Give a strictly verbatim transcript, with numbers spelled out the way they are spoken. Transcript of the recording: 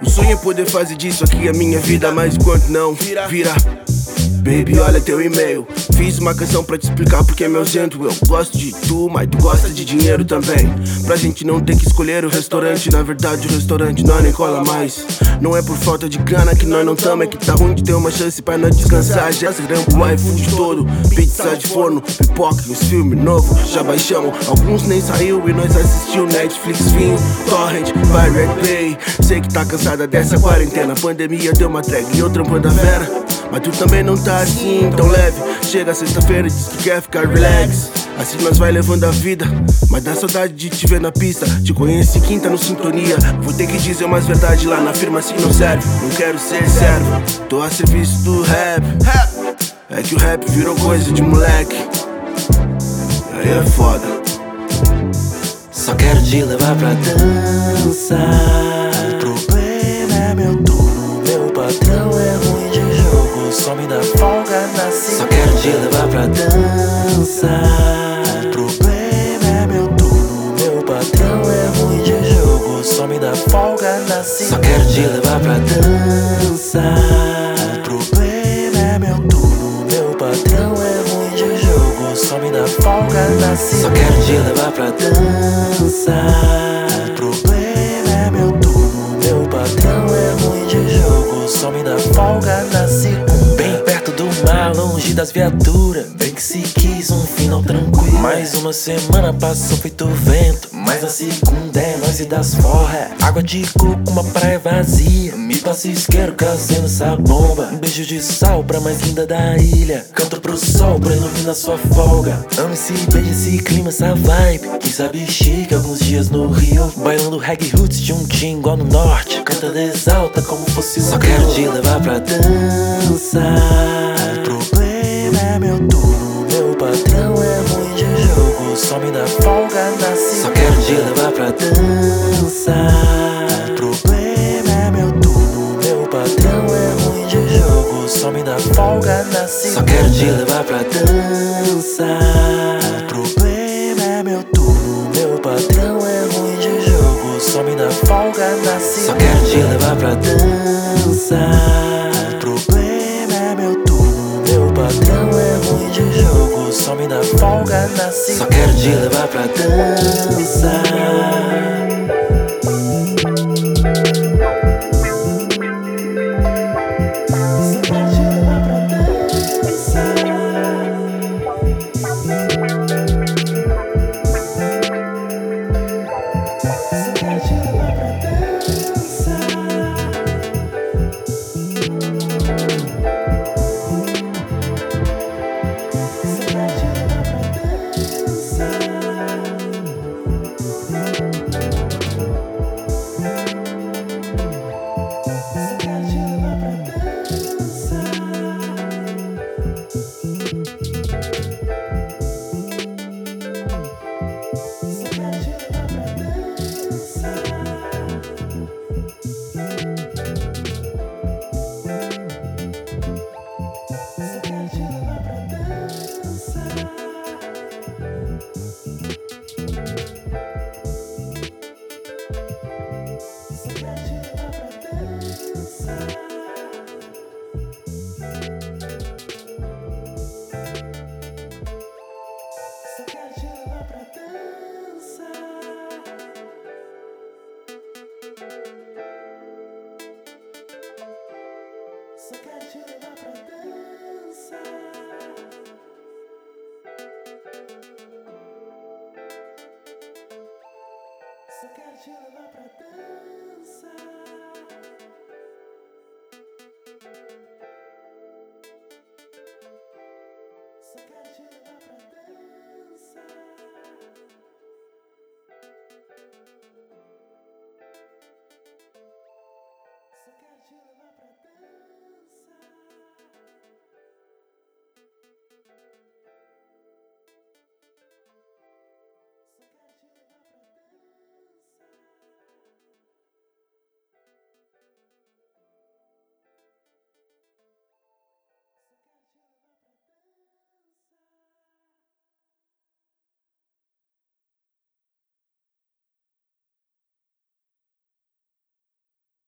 Sonho em poder fazer disso aqui a minha vida, mas enquanto não vira. Baby, olha teu e-mail. Fiz uma canção pra te explicar porque me ausento. Eu gosto de tu, mas tu gosta de dinheiro também. Pra gente não ter que escolher o restaurante. Na verdade o restaurante nós nem cola mais. Não é por falta de grana que nós não tamo, é que tá ruim de ter uma chance pra nós descansar. Já grampo o iFood todo, pizza de forno, pipoca e uns filmes novos já baixamos. Alguns nem saiu e nós assistiu Netflix, vinho, torrent, Pirate Bay. Sei que tá cansada dessa quarentena, pandemia deu uma trégua e eu trampando a vera. Mas tu também não tá assim tão leve. Chega sexta-feira e diz que quer ficar relax. Assim nós vai levando a vida, mas dá saudade de te ver na pista. Te conheci quinta no Sintonia. Vou ter que dizer umas verdades lá na firma, assim não serve. Não quero ser servo, tô a serviço do rap. É que o rap virou coisa de moleque. Aí é foda. Só quero te levar pra dançar. O problema é meu turno, meu patrão é ruim de jogo, só me dá folga na segunda. Só quero te levar pra dançar. O problema é meu turno, meu patrão é ruim de jogo, só me dá folga na segunda. Só quero te levar pra dançar. O problema é meu turno, meu patrão é ruim de jogo, só me dá folga na segunda. Só quero te levar pra dançar. O problema é meu turno, meu patrão é ruim de jogo, só me dá folga na segunda. Bem perto do mar, longe das viaturas, bem que se quis um final tranquilo. Mais uma semana passou feito vento, mas a segunda é nós e das forra. Água de coco, uma praia vazia, me passa isqueiro casando essa bomba. Um beijo de sal pra mais linda da ilha, canto pro sol pra iluminar sua folga. Amo esse beijo, esse clima, essa vibe, quem sabe chique alguns dias no Rio, bailando reggae roots de um tim igual no norte. Canta desalta como fosse um Só quero te levar pra dançar. O problema é meu turno, meu patrão é ruim de jogo, só me dá folga na segunda. Só quero te levar pra dançar. O problema é meu turno, meu patrão é ruim de jogo, só me dá folga na segunda. Só quero te levar pra dançar. O problema é meu turno, meu patrão é ruim de jogo, só me dá folga na segunda. Só quero te levar pra dançar. O problema é meu turno, meu patrão é ruim de jogo, só me dá folga na segunda. Só quero te levar pra dançar. Só quero te levar pra dançar. Só quero te levar pra dançar. Só quero te levar pra dançar. Só quero te levar pra dançar.